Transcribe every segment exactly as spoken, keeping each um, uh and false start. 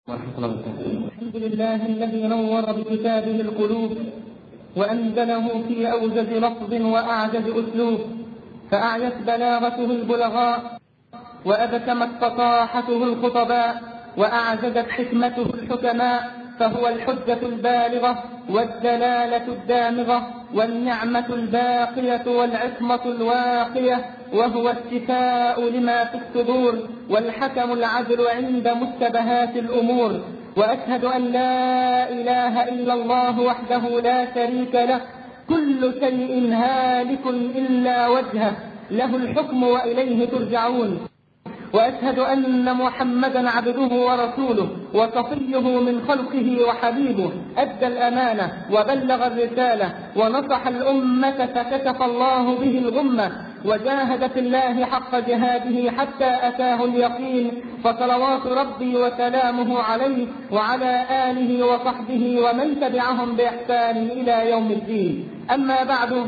ورحمة الله وبركاته. الحمد لله الذي نور بكتابه القلوب وأنزله في أوجز لفظ وأعجز أسلوب، فأعيت بلاغته البلغاء وأبسمت فصاحته الخطباء وأعجزت حكمته الحكماء، فهو الحجة البالغة والدلالة الدامغة والنعمة الباقية والعصمة الواقية، وهو الشفاء لما في الصدور والحكم العدل عند مشتبهات الأمور. وأشهد أن لا إله إلا الله وحده لا شريك له، كل شيء هالك إلا وجهه، له الحكم وإليه ترجعون. وأشهد أن محمدا عبده ورسوله وصفيه من خلقه وحبيبه، أدى الأمانة وبلغ الرسالة ونصح الأمة فكشف الله به الغمة، وجاهد في الله حق جهاده حتى أتاه اليقين، فصلوات ربي وسلامه عليه وعلى آله وصحبه ومن تبعهم بإحسان إلى يوم الدين. أما بعد،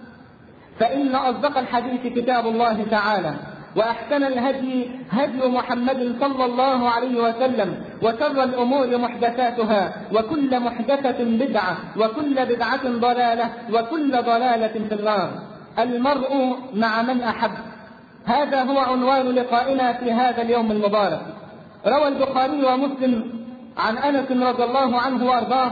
فإن أصدق الحديث كتاب الله تعالى، وأحسن الهدي هدي محمد صلى الله عليه وسلم، وشر الأمور محدثاتها، وكل محدثة بدعة، وكل بدعة ضلالة، وكل ضلالة في النار. المرء مع من أحب، هذا هو عنوان لقائنا في هذا اليوم المبارك. روى البخاري ومسلم عن أنس رضي الله عنه وأرضاه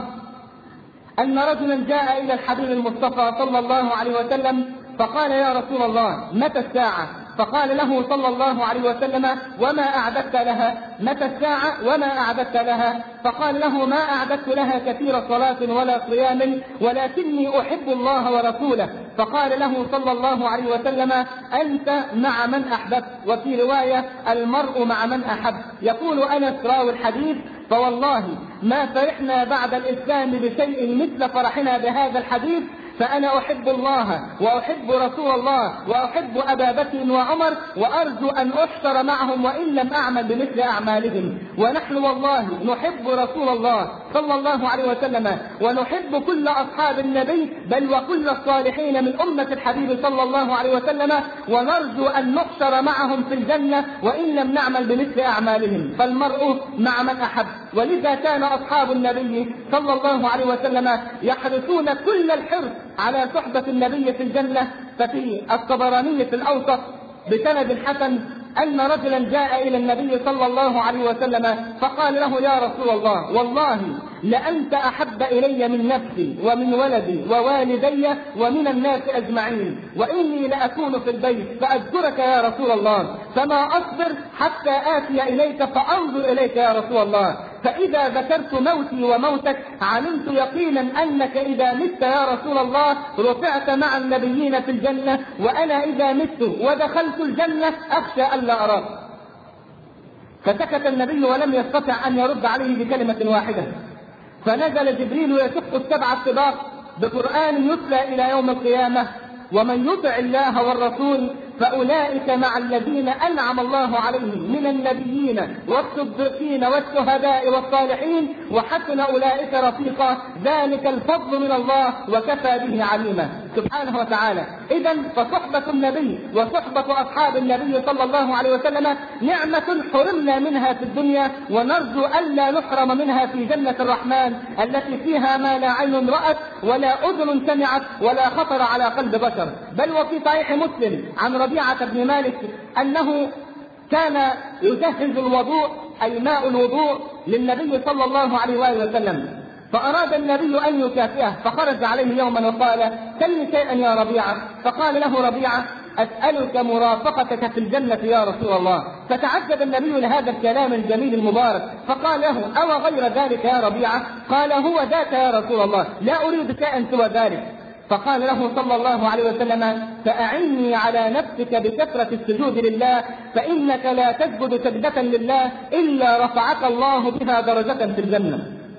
أن رجلا جاء إلى الحبيب المصطفى صلى الله عليه وسلم فقال: يا رسول الله، متى الساعة؟ فقال له صلى الله عليه وسلم: وما أعددت لها؟ متى الساعة وما أعددت لها؟ فقال له: ما أعددت لها كثير صلاة ولا صيام، ولكني أحب الله ورسوله. فقال له صلى الله عليه وسلم: أنت مع من أحببت. وفي رواية: المرء مع من أحب. يقول أنس راوي الحديث: فوالله ما فرحنا بعد الإسلام بشيء مثل فرحنا بهذا الحديث، فأنا أحب الله وأحب رسول الله وأحب أبا بكر وعمر، وأرجو أن أحشر معهم وإن لم أعمل بمثل أعمالهم. ونحن والله نحب رسول الله صلى الله عليه وسلم، ونحب كل أصحاب النبي، بل وكل الصالحين من أمة الحبيب صلى الله عليه وسلم، ونرجو أن نحشر معهم في الجنة وإن لم نعمل بمثل أعمالهم. فالمرء مع من أحب. ولذا كان أصحاب النبي صلى الله عليه وسلم يحرصون كل الحرص على صحبة النبي في الجنة. ففي الطبراني في الأوسط بسند حسن أن رجلا جاء إلى النبي صلى الله عليه وسلم فقال له: يا رسول الله، والله لأنت أحب إلي من نفسي ومن ولدي ووالدي ومن الناس أجمعين، وإني لأكون في البيت فأذكرك يا رسول الله، فما أصبر حتى آتي إليك فأنظر إليك يا رسول الله، فإذا ذكرت موتي وموتك علمت يقينا أنك إذا مت يا رسول الله رفعت مع النبيين في الجنة، وأنا إذا مت ودخلت الجنة أخشى ألا أراك. فسكت النبي ولم يستطع أن يرد عليه بكلمة واحدة، فنزل جبريل يشق السبع الطباق بقرآن يتلى إلى يوم القيامة: ومن يطع الله والرسول فأولئك مع الذين أنعم الله عليهم من النبيين والصديقين والشهداء والصالحين وحسن أولئك رفيقا، ذلك الفضل من الله وكفى به عليما. سبحانه وتعالى. إذن فصحبة النبي وصحبة أصحاب النبي صلى الله عليه وسلم نعمة حرمنا منها في الدنيا، ونرجو ألا نحرم منها في جنة الرحمن التي فيها ما لا عين رأت ولا أذن سمعت ولا خطر على قلب بشر. بل وفي صحيح مسلم عن ربيعة بن مالك أنه كان يجهز الوضوء، أي ماء الوضوء، للنبي صلى الله عليه وآله وسلم، فأراد النبي أن يكافئه فخرج عليه يوما وقال: سل شيئا يا ربيعة. فقال له ربيعة: أسألك مرافقتك في الجنة يا رسول الله. فتعجب النبي لهذا الكلام الجميل المبارك، فقال له: أو غير ذلك يا ربيعة؟ قال: هو ذاك يا رسول الله، لا أريد شيئا سوى ذلك. فقال له صلى الله عليه وسلم: فأعني على نفسك بكثرة السجود لله، فإنك لا تسجد سجدة لله إلا رفعك الله بها درجة في الجنة.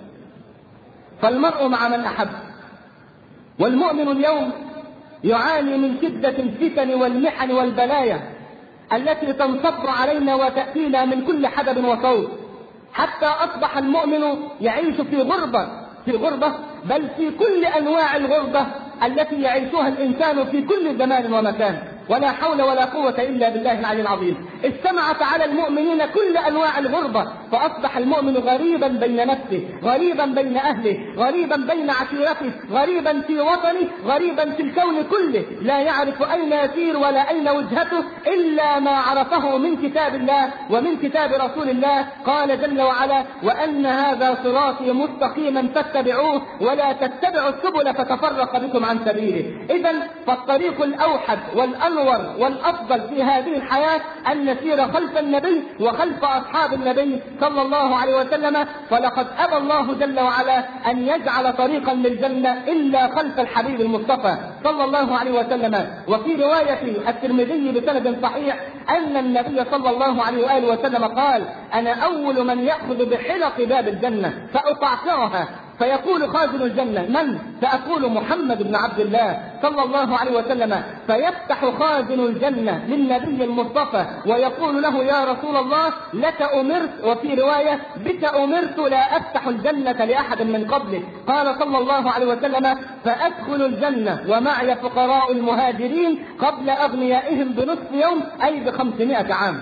فالمرء مع من أحب. والمؤمن اليوم يعاني من شدة الفتن والمحن والبلايا التي تنصب علينا وتأتينا من كل حدب وصوت، حتى أصبح المؤمن يعيش في غربة في غربة بل في كل أنواع الغربة التي يعيشها الإنسان في كل زمان ومكان. ولا حول ولا قوة إلا بالله العلي العظيم. اجتمعت على المؤمنين كل أنواع الغربة، فأصبح المؤمن غريبا بين نفسه، غريبا بين أهله، غريبا بين عشيرته، غريبا في وطنه، غريبا في الكون كله، لا يعرف أين يسير ولا أين وجهته إلا ما عرفه من كتاب الله ومن كتاب رسول الله. قال جل وعلا: وأن هذا صراطي مستقيما فاتبعوه ولا تتبعوا السبل فتفرق بكم عن سبيله. إذن فالطريق الأوحد والأنور والأفضل في هذه الحياة أن نسير خلف النبي وخلف أصحاب النبي صلى الله عليه وسلم. فلقد أبى الله جل وعلا أن يجعل طريقا للجنة إلا خلف الحبيب المصطفى صلى الله عليه وسلم. وفي رواية الترمذي بسند صحيح أن النبي صلى الله عليه وآله وسلم قال: أنا أول من يأخذ بحلق باب الجنة فأقعقعها، فيقول خازن الجنة: من؟ فأقول: محمد بن عبد الله صلى الله عليه وسلم. فيفتح خازن الجنة للنبي المصطفى ويقول له: يا رسول الله، لك أمرت، وفي رواية: بك أمرت لا أفتح الجنة لأحد من قبلك. قال صلى الله عليه وسلم: فأدخل الجنة ومعي فقراء المهاجرين قبل أغنيائهم بنصف يوم، أي بخمسمائة عام.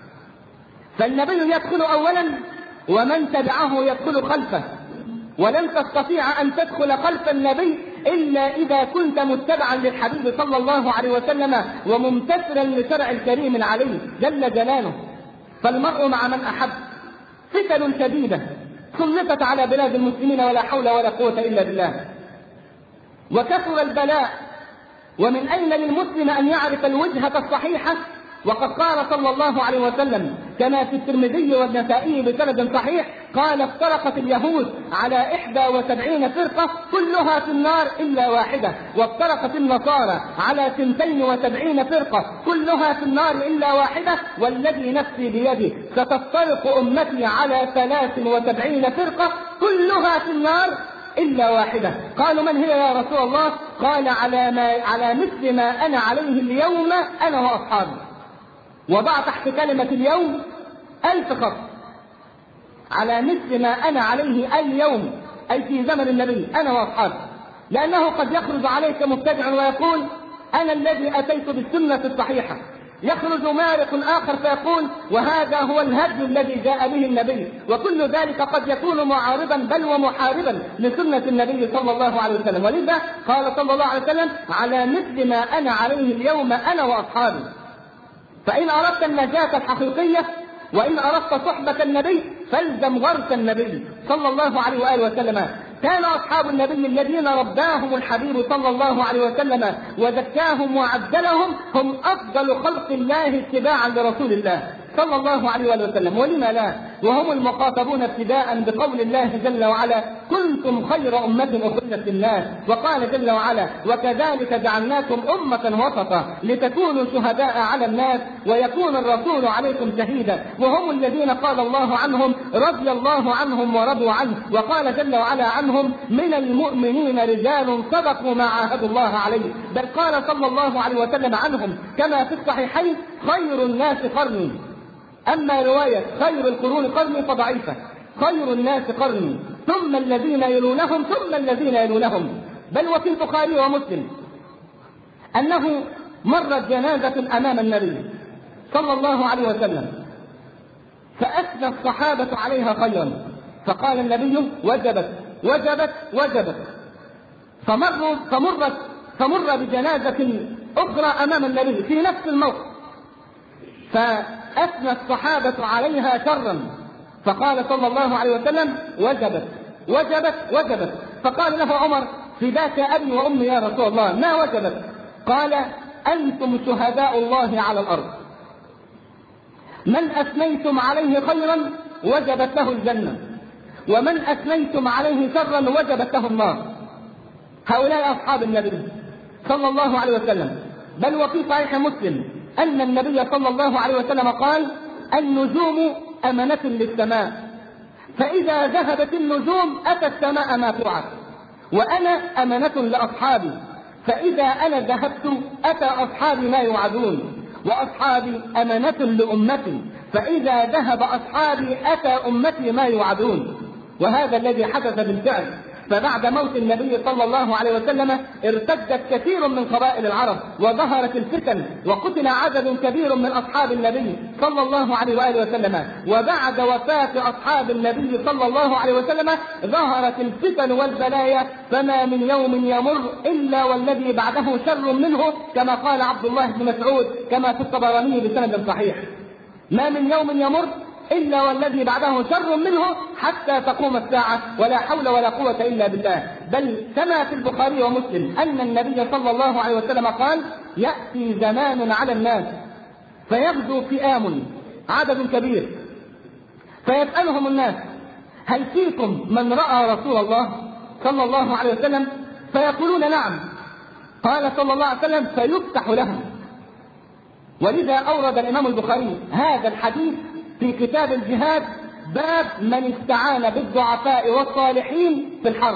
فالنبي يدخل أولا ومن تبعه يدخل خلفه، ولن تستطيع أن تدخل خلف النبي إلا إذا كنت متبعا للحبيب صلى الله عليه وسلم وممتثلا لشرع الكريم عليه جل جلاله. فالمرء مع من أحب. فتن شديدة سلطت على بلاد المسلمين ولا حول ولا قوة إلا بالله، وكثر البلاء. ومن أين للمسلم أن يعرف الوجهة الصحيحة؟ وقد قال صلى الله عليه وسلم كما في الترمذي والنسائي بسند صحيح: قال: افترقت اليهود على إحدى وسبعين فرقة كلها في النار إلا واحدة، وافترقت النصارى على ثنتين وسبعين فرقة كلها في النار إلا واحدة، والذي نفسي بيده ستفترق أمتي على ثلاث وسبعين فرقة كلها في النار إلا واحدة. قالوا: من هي يا رسول الله؟ قال: على, ما على مثل ما أنا عليه اليوم أنا وأصحابي. وضع تحت كلمة اليوم ألف خط. على مثل ما أنا عليه اليوم، أي في زمن النبي أنا وأصحابي. لأنه قد يخرج عليك مبتدع ويقول: أنا الذي أتيت بالسنة الصحيحة. يخرج مارق آخر فيقول: وهذا هو الهدي الذي جاء به النبي. وكل ذلك قد يكون معارضا بل ومحاربا لسنة النبي صلى الله عليه وسلم. ولذا قال صلى الله عليه وسلم: على مثل ما أنا عليه اليوم أنا وأصحابي. فإن أردت النجاة الحقيقية وإن أردت صحبة النبي فالزم غرس النبي صلى الله عليه وآله وسلم. كان أصحاب النبي الذين رباهم الحبيب صلى الله عليه وسلم وزكاهم وعدلهم هم أفضل خلق الله اتباعا لرسول الله صلى الله عليه وآله وسلم. ولما لا؟ وهم المخاطبون ابتداء بقول الله جل وعلا: كنتم خير أمة أخرجت للناس. وقال جل وعلا: وكذلك جعلناكم أمة وسطا لتكونوا شهداء على الناس ويكون الرسول عليكم شهيدا. وهم الذين قال الله عنهم: رضي الله عنهم ورضوا عنه. وقال جل وعلا عنهم: من المؤمنين رجال صدقوا ما عاهدوا الله عليه. بل قال صلى الله عليه وسلم عنهم كما في الصحيحين: خير الناس قرني. أما رواية خير القرون قرني فضعيفة. خير الناس قرني ثم الذين يلونهم ثم الذين يلونهم. بل وفي البخاري ومسلم أنه مرت جنازة أمام النبي صلى الله عليه وسلم فأثنى الصحابة عليها خيرا، فقال النبي: وجبت وجبت وجبت. فمروا فمرت فمر بجنازة أخرى أمام النبي في نفس الموقف فأثنى الصحابة عليها شرا، فقال صلى الله عليه وسلم: وجبت وجبت وجبت. فقال له عمر: فداك أبي وأمي يا رسول الله، ما وجبت؟ قال: أنتم شهداء الله على الأرض، من أثنيتم عليه خيرا وجبت له الجنة، ومن أثنيتم عليه شرا وجبت له النار. هؤلاء أصحاب النبي صلى الله عليه وسلم. بل وفي صحيح مسلم أن النبي صلى الله عليه وسلم قال: النجوم أمنة للسماء، فإذا ذهبت النجوم أتى السماء ما توعد، وأنا أمنة لأصحابي، فإذا أنا ذهبت أتى أصحابي ما يوعدون، وأصحابي أمنة لأمتي، فإذا ذهب أصحابي أتى أمتي ما يوعدون. وهذا الذي حدث بالفعل. فبعد موت النبي صلى الله عليه وسلم ارتدت كثير من قبائل العرب وظهرت الفتن وقتل عدد كبير من أصحاب النبي صلى الله عليه وآله وسلم. وبعد وفاة أصحاب النبي صلى الله عليه وسلم ظهرت الفتن والبلايا، فما من يوم يمر إلا والذي بعده شر منه، كما قال عبد الله بن مسعود كما في الطبراني بسند صحيح. ما من يوم يمر إلا والذي بعده شر منه حتى تقوم الساعة، ولا حول ولا قوة إلا بالله. بل كما في البخاري ومسلم أن النبي صلى الله عليه وسلم قال: يأتي زمان على الناس فيغزو فئام عدد كبير فيسألهم الناس: هل فيكم من رأى رسول الله صلى الله عليه وسلم؟ فيقولون: نعم. قال صلى الله عليه وسلم: فيفتح لهم. ولذا أورد الإمام البخاري هذا الحديث في كتاب الجهاد، باب من استعان بالضعفاء والصالحين في الحرب.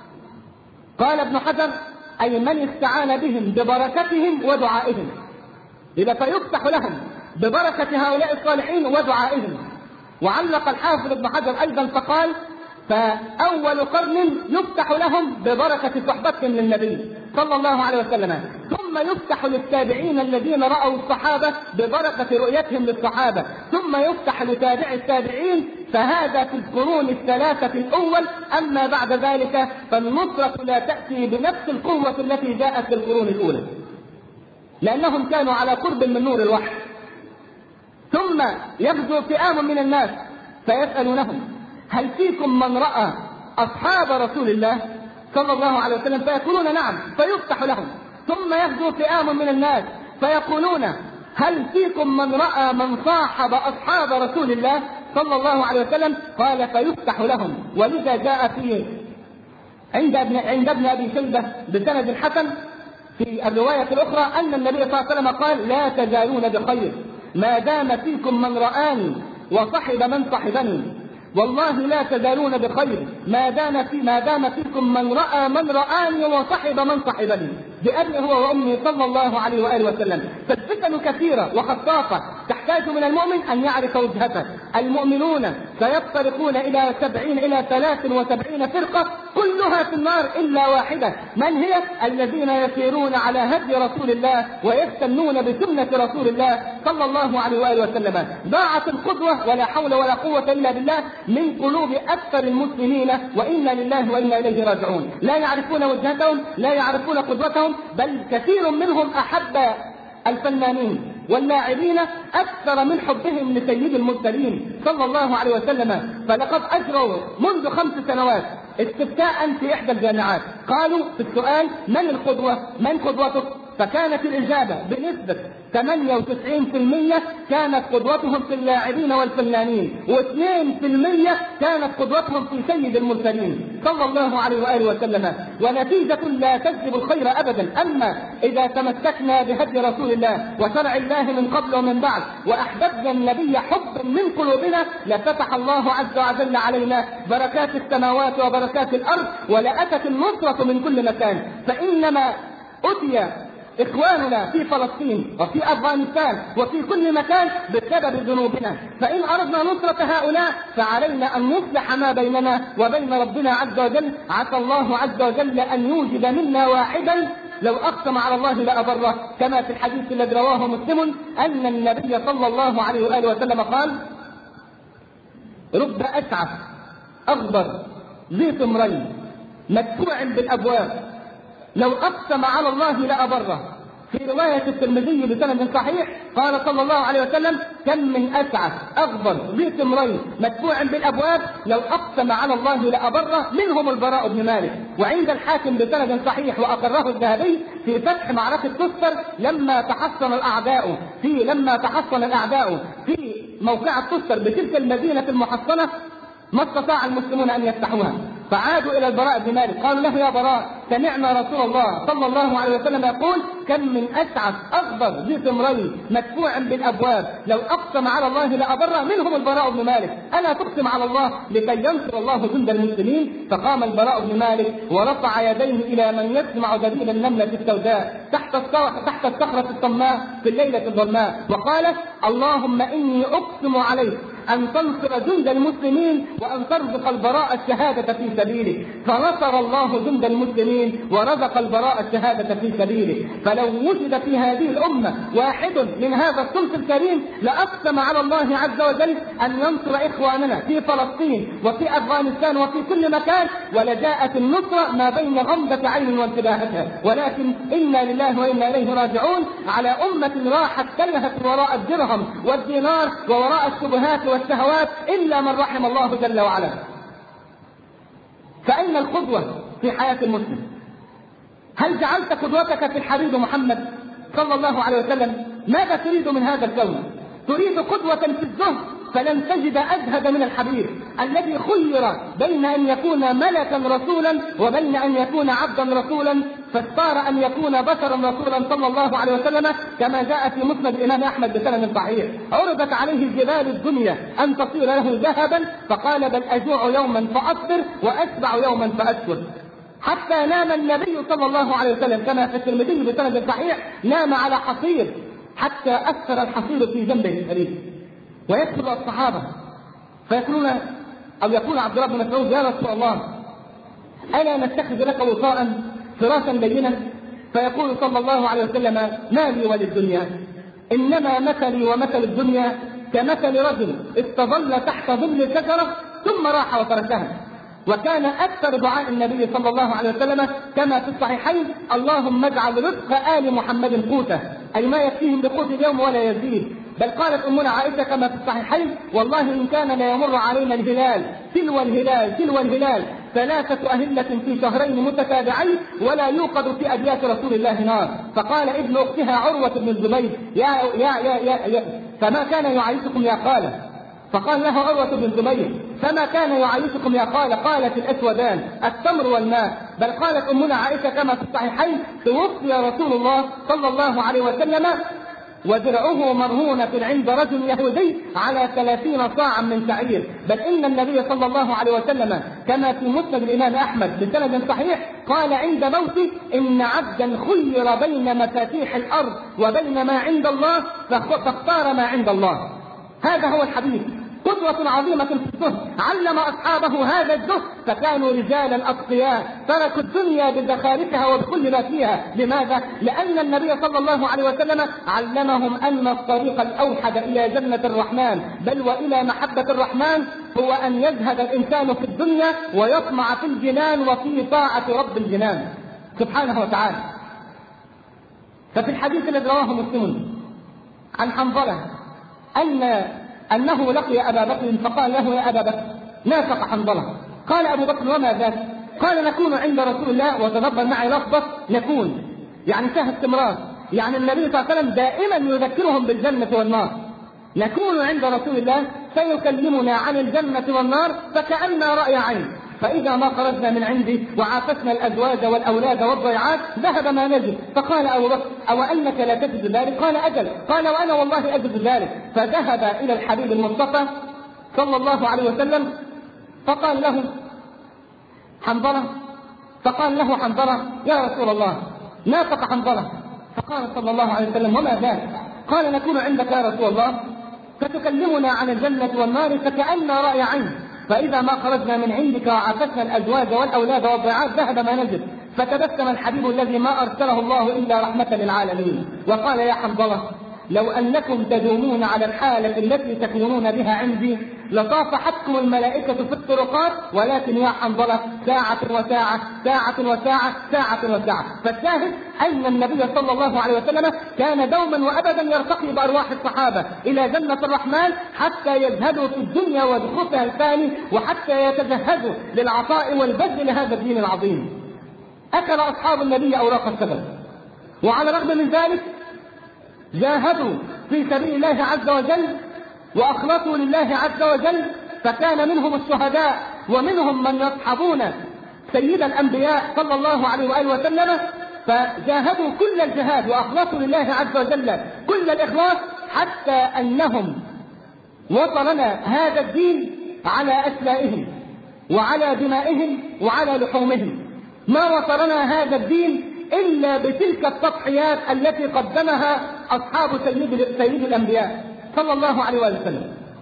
قال ابن حجر: أي من استعان بهم ببركتهم ودعائهم. إذا فيفتح لهم ببركة هؤلاء الصالحين ودعائهم. وعلق الحافظ ابن حجر أيضا فقال: فأول قرن يفتح لهم ببركة صحبتهم للنبي صلى الله عليه وسلم، ثم يفتح للتابعين الذين رأوا الصحابة ببركة رؤيتهم للصحابة، ثم يفتح لتابع التابعين، فهذا في القرون الثلاثة الأول. أما بعد ذلك فالنصرة لا تأتي بنفس القوة التي جاءت في القرون الأولى، لأنهم كانوا على قرب من نور الوحي. ثم يغزو فئام من الناس فيسألونهم: هل فيكم من رأى أصحاب رسول الله صلى الله عليه وسلم؟ فيقولون: نعم. فيفتح لهم. ثم يغزو فئام من الناس فيقولون: هل فيكم من رأى من صاحب أصحاب رسول الله صلى الله عليه وسلم؟ قال: فيفتح لهم. ولذا جاء في عند ابن عند ابن أبي شيبة بسند حسن في الرواية الأخرى أن النبي صلى الله عليه وسلم قال: لا تزالون بخير ما دام فيكم من رآني وصحب من صحبني. والله لا تزالون بخير ما دام في ما دام فيكم من رأى من رآني وصحب من صحبني، بأبي هو وأمي صلى الله عليه وآله وسلم. فالفتن كثيرة وخطافة تحتاج من المؤمن أن يعرف وجهته. المؤمنون سيفترقون إلى سبعين إلى ثلاث وسبعين فرقة كلها في النار إلا واحدة. من هي؟ الذين يسيرون على هدي رسول الله ويستنون بسنة رسول الله صلى الله عليه وآله وسلم. ضاعت القدوة ولا حول ولا قوة إلا بالله من قلوب أكثر المسلمين، وإنا لله وإنا إليه راجعون. لا يعرفون وجهتهم، لا يعرفون قدوتهم، بل كثير منهم أحب الفنانين واللاعبين أكثر من حبهم لسيد المرسلين صلى الله عليه وسلم. فلقد أجروا منذ خمس سنوات استفتاء في إحدى الجامعات، قالوا في السؤال: من القدوة؟ من قدوتك؟ فكانت الإجابة بنسبة ثمانية وتسعين بالمئة كانت قدوتهم في اللاعبين والفنانين، واثنين بالمئة كانت قدوتهم في سيد المرسلين صلى الله عليه وآله وسلم. ونتيجة لا تجلب الخير أبدا. أما إذا تمسكنا بهدي رسول الله وشرع الله من قبل ومن بعد وأحببنا النبي حب من قلوبنا، لفتح الله عز وجل علينا بركات السماوات وبركات الأرض، ولأتت النصرة من كل مكان. فإنما أتي إخواننا في فلسطين وفي أفغانستان وفي كل مكان بسبب ذنوبنا. فإن أردنا نصرة هؤلاء فعلينا أن نصلح ما بيننا وبين ربنا عز وجل. عسى الله عز وجل أن يوجد منا واحدا لو أقسم على الله لأبره، كما في الحديث الذي رواه مسلم أن النبي صلى الله عليه وآله وسلم قال: رب أسعف أغبر ذي ثمرين مدفوع بالأبواب لو أقسم على الله لأبره. في رواية الترمذي بسند صحيح قال صلى الله عليه وسلم: كم من أسعف أغبر ذي ثمرين مدفوع بالأبواب لو أقسم على الله لأبره، منهم البراء بن مالك. وعند الحاكم بسند صحيح وأقره الذهبي في فتح معركة تستر لما تحصن الأعداء في لما تحصن الأعداء في موقعة تستر بتلك المدينة المحصنة، ما استطاع المسلمون أن يفتحوها، فعادوا إلى البراء بن مالك قالوا له: يا براء، سمعنا رسول الله صلى الله عليه وسلم يقول: كم من أسعف أغبر ذي ثمرين مدفوع بالأبواب لو أقسم على الله لأبره، منهم البراء بن مالك. ألا تقسم على الله لكي ينصر الله جند المسلمين؟ فقام البراء بن مالك ورفع يديه إلى من يسمع دليل النملة السوداء تحت تحت الصخرة الصماء في الليلة الظلماء، وقال: اللهم إني أقسم عليك أن تنصر جند المسلمين وأن ترزق البراء الشهادة في سبيله، فنصر الله جند المسلمين ورزق البراء الشهادة في سبيله. فلو وجد في هذه الأمة واحد من هذا الصنف الكريم لأقسم على الله عز وجل أن ينصر إخواننا في فلسطين وفي أفغانستان وفي كل مكان، ولجاءت النصرة ما بين غمضة عين وانتباهتها. ولكن إنا لله وإنا إليه راجعون على أمة راحت تلهت وراء الدرهم والدينار ووراء الشبهات والشهوات إلا من رحم الله جل وعلا. فأين القدوة في حياة المسلم؟ هل جعلت قدوتك في الحبيب محمد صلى الله عليه وسلم؟ ماذا تريد من هذا الكون؟ تريد قدوة في الزهد، فلن تجد أزهد من الحبيب الذي خير بين أن يكون ملكا رسولا وبين أن يكون عبدا رسولا، فاختار أن يكون بشرا رسولا صلى الله عليه وسلم، كما جاء في مسند الإمام أحمد بسند صحيح. عرضت عليه جبال الدنيا أن تصير له ذهبا فقال بل أجوع يوما فأصبر وأشبع يوما فأشكر. حتى نام النبي صلى الله عليه وسلم كما في الترمذي بسند صحيح، نام على حصير حتى أثر الحصير في جنبه الشريف. ويدخل الصحابة فيقولون أو يقول عبد الله بن مسعود يا رسول الله ألا نتخذ لك وطاء فراشا لينا؟ فيقول صلى الله عليه وسلم ما لي وللدنيا، إنما مثلي ومثل الدنيا كمثل رجل استظل تحت ظل شجرة ثم راح وتركها. وكان أكثر دعاء النبي صلى الله عليه وسلم كما في الصحيحين اللهم اجعل رزق آل محمد قوته، أي ما يكفيهم بقوت اليوم ولا يزيد. بل قالت أمنا عائشة كما في الصحيحين والله إن كان لا يمر علينا الهلال تلو الهلال تلو الهلال ثلاثة أهلة في شهرين متتابعين ولا يوقد في أبيات رسول الله نار. فقال ابن أختها عروة بن الزبير يا يا يا يا, يا فما كان يعيشكم يا خالة؟ فقال له عروة بن الزبير فما كان يعيشكم يا خالة؟ قالت الأسودان التمر والماء. بل قالت أمنا عائشة كما في الصحيحين توفي رسول الله صلى الله عليه وسلم ودرعه مرهونة عند رجل يهودي على ثلاثين صاعا من شعير. بل إن النبي صلى الله عليه وسلم كما في مسند الإمام أحمد بسند صحيح قال عند موته إن عبدا خير بين مفاتيح الأرض وبين ما عند الله فاختار ما عند الله. هذا هو الحبيب، قدوة عظيمة في الزهد، علم أصحابه هذا الزهد فكانوا رجالا أتقياء تركوا الدنيا بزخارفها وبكل ما فيها. لماذا؟ لأن النبي صلى الله عليه وسلم علمهم أن الطريق الأوحد إلى جنة الرحمن بل وإلى محبة الرحمن هو أن يزهد الإنسان في الدنيا ويطمع في الجنان وفي طاعة رب الجنان سبحانه وتعالى. ففي الحديث الذي رواه مسلم عن حنظلة أن أنه لقي أبا بكر فقال له يا أبا بكر نافق حنظلة. قال أبو بكر وما ذاك؟ قال نكون عند رسول الله وتنبه معي لفظة نكون يعني فيها استمرار، يعني النبي صلى الله عليه وسلم دائما يذكرهم بالجنة والنار. نكون عند رسول الله فيكلمنا عن الجنة والنار فكأننا رأي عين، فإذا ما خرجنا من عندي وعافسنا الأزواج والأولاد والضيعات ذهب ما نجد. فقال أبو بكر أو أنك لا تجد ذلك؟ قال أجل. قال وأنا والله أجد ذلك. فذهب إلى الحبيب المصطفى صلى الله عليه وسلم فقال له حنظلة فقال له حنظلة يا رسول الله نافق حنظلة. فقال صلى الله عليه وسلم وما ذلك؟ قال نكون عندك يا رسول الله فتكلمنا عن الجنة والنار فكأننا رأي عين، فإذا ما خرجنا من عندك وعافسنا الأزواج والأولاد والضيعات ذهب ما نجد. فتبسم الحبيب الذي ما أرسله الله إلا رحمة للعالمين وقال يا حنظلة لو أنكم تدومون على الحالة التي تكونون بها عندي لصافحتكم الملائكة في الطرقات، ولكن يا حنظلة ساعة وساعة ساعة وساعة ساعة وساعة. فالشاهد أن النبي صلى الله عليه وسلم كان دوما وأبدا يرتقي بأرواح الصحابة إلى جنة الرحمن حتى يزهدوا في الدنيا ودخولها الثاني وحتى يتجهزوا للعطاء والبذل لهذا الدين العظيم. أكل أصحاب النبي أوراق الشجر، وعلى الرغم من ذلك جاهدوا في سبيل الله عز وجل وأخلصوا لله عز وجل، فكان منهم الشهداء ومنهم من يصحبون سيد الأنبياء صلى الله عليه وآله وسلم، فجاهدوا كل الجهاد وأخلصوا لله عز وجل كل الإخلاص حتى أنهم وصلنا هذا الدين على أسلائهم وعلى دمائهم وعلى لحومهم. ما وصلنا هذا الدين إلا بتلك التضحيات التي قدمها أصحاب سيد, سيد الأنبياء صلى الله عليه وسلم.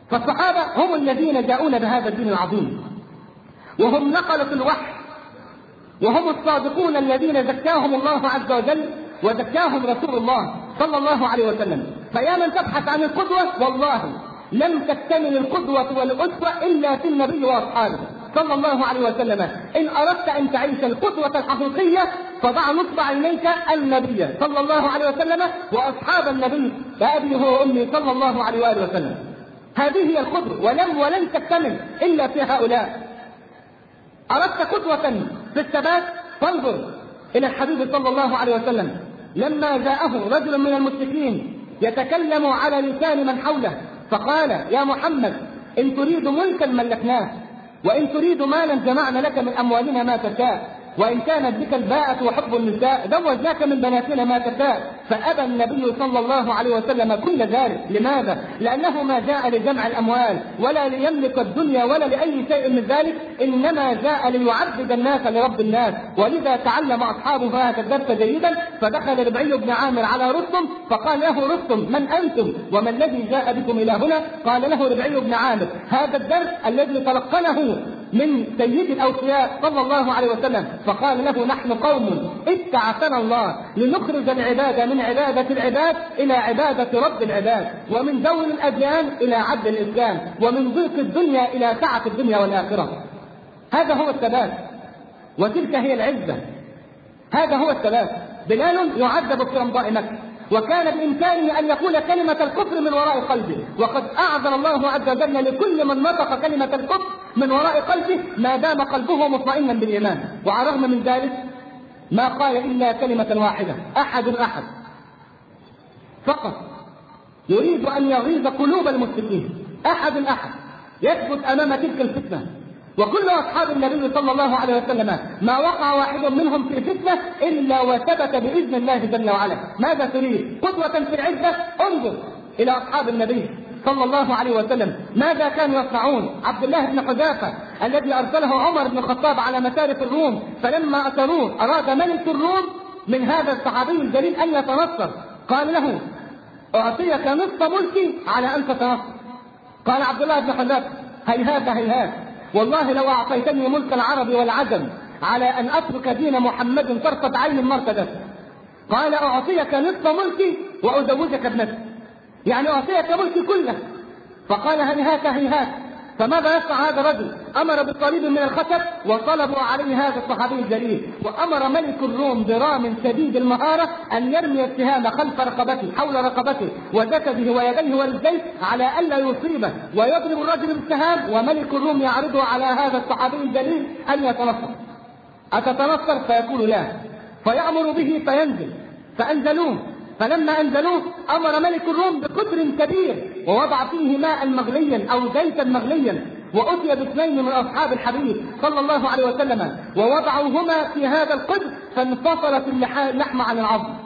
فالصحابة هم الذين جاءون بهذا الدين العظيم، وهم نقلة الوحي، وهم الصادقون الذين زكاهم الله عز وجل وزكاهم رسول الله صلى الله عليه وسلم. فيا من تبحث عن القدوة، والله لم تكتمل القدوة والأسوة إلا في النبي وأصحابه صلى الله عليه وسلم. إن أردت أن تعيش القدوة الحقيقية فضع نصب عينيك النبي صلى الله عليه وسلم وأصحاب النبي بأبي هو أمي صلى الله عليه وآله وسلم. هذه هي القدوة، ولم ولن تكتمل إلا في هؤلاء. أردت قدوة في الثبات فانظر إلى الحبيب صلى الله عليه وسلم لما جاءه رجل من المشركين يتكلم على لسان من حوله فقال: يا محمد، إن تريد ملكا ملكناه، وإن تريد مالا جمعنا لك من أموالنا ما تشاء، وإن كانت بك الباءة وحب النساء زوجناك من بناتنا ما تشاء. فأبى النبي صلى الله عليه وسلم كل ذلك. لماذا؟ لأنه ما جاء لجمع الأموال ولا ليملك الدنيا ولا لأي شيء من ذلك، إنما جاء ليعبد الناس لرب الناس. ولذا تعلم أصحابه هذا الدرس جيدا. فدخل ربعي بن عامر على رستم فقال له رستم: من أنتم وما الذي جاء بكم إلى هنا؟ قال له ربعي بن عامر: هذا الدرس الذي تلقنه من سيد الأوصياء صلى الله عليه وسلم. فقال له: نحن قوم ابتعثنا الله لنخرج العباد من عبادة العباد إلى عبادة رب العباد، ومن دول الأديان إلى عدل الإسلام، ومن ضيق الدنيا إلى سعة الدنيا والآخرة. هذا هو الثبات، وتلك هي العزة. هذا هو الثبات. بلال يعذب في رمضاء مكة، وكان بإمكانه أن يقول كلمة الكفر من وراء قلبه، وقد أعذر الله عز وجل لكل من نطق كلمة الكفر من وراء قلبه ما دام قلبه مطمئنا بالإيمان. وعلى الرغم من ذلك ما قال إلا كلمة واحدة: أحد أحد، فقط يريد أن يغيظ قلوب المشركين. أحد أحد يثبت أمام تلك الفتنة. وكل أصحاب النبي صلى الله عليه وسلم ما وقع واحد منهم في فتنة إلا وثبت بإذن الله جل وعلا. ماذا تريد؟ قدوة في العزة؟ انظر إلى أصحاب النبي صلى الله عليه وسلم ماذا كانوا يصنعون. عبد الله بن حذافة الذي أرسله عمر بن الخطاب على مشارف الروم، فلما أتروه أراد ملك الروم من هذا الصحابي الجليل أن يتنصر، قال له: أعطيك نصف ملكي على أن تتنصر. قال عبد الله بن حذافة: هيهات هيهات، والله لو أعطيتني ملك العرب والعجم على أن أترك دين محمد طرفة عين ما ارتدت. قال: أعطيك نصف ملكي وأزوجك ابنتي، يعني أعطيك ملكي كله. فقال: هيهات هيهات. فماذا يصنع هذا الرجل؟ أمر بصليب من الخشب وطلبوا عليه هذا الصحابي الجليل، وأمر ملك الروم برام شديد المهارة أن يرمي السهام خلف رقبته حول رقبته وجسده ويديه ورجليه على ألا يصيبه، ويضرب الرجل بالسهام، وملك الروم يعرضه على هذا الصحابي الجليل أن يتنصر. أتتنصر؟ فيقول لا، فيأمر به فينزل، فأنزلوه. فلما أنزلوه أمر ملك الروم بقدر كبير ووضع فيه ماء مغليا أو زيتا مغليا، وأتي باثنين من أصحاب الحبيب صلى الله عليه وسلم ووضعوهما في هذا القدر، فانفصلت اللحم عن العظم.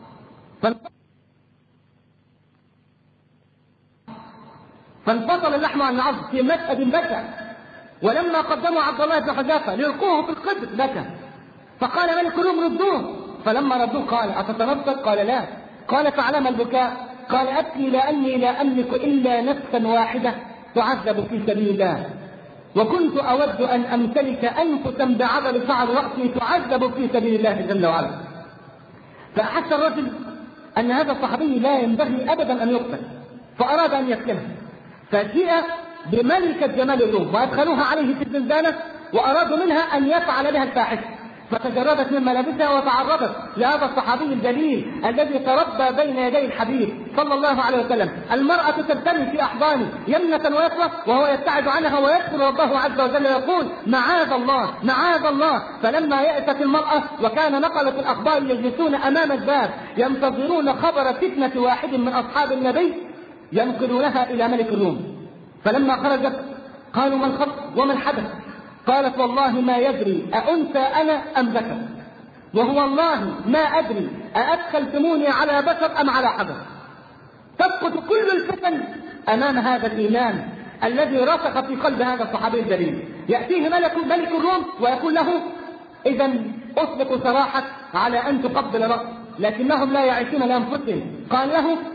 فانفصل اللحم عن العظم في مشهد بكى. ولما قدموا عبد الله بن حذافة ليلقوه في القدر بكى. فقال ملك الروم: ردوه. فلما ردوه قال: أتتنصر؟ قال: لا. قال: فعلم البكاء؟ قال: أبكي لأني لا أملك إلا نفسا واحدة تعذب في سبيل الله، وكنت أود أن أمتلك أنفسا بعدد شعر رأسي تعذب في سبيل الله جل وعلا. فأحس الرجل أن هذا الصحابي لا ينبغي أبدا أن يقتل، فأراد أن يقتله، فجيء بملكة جمال الروم وأدخلوها عليه في الزنزانة، وأرادوا منها أن يفعل بها الفاحشة، فتجردت من ملابسها وتعرضت لهذا الصحابي الجليل الذي تربى بين يدي الحبيب صلى الله عليه وسلم. المرأة تبتلي في أحضانه يمنة ويسرى وهو يبتعد عنها ويذكر ربه عز وجل يقول: معاذ الله معاذ الله. فلما يأست المرأة وكان نقلة الأخبار يجلسون أمام الباب ينتظرون خبر فتنة واحد من أصحاب النبي ينقلونها إلى ملك الروم. فلما خرجت قالوا: ما الخبر وما الحدث؟ قالت: والله ما يدري أأنثى أنا أم ذكر، وهو والله ما أدري أأدخلتموني على بشر أم على حجر. تسقط كل الفتن أمام هذا الإيمان الذي رسخ في قلب هذا الصحابي الجليل. يأتيه ملك ملك الروم ويقول له: إذا أطلق سراحك على أن تقبل رأس، لكنهم لا يعيشون لأنفسهم. قال له: أقبل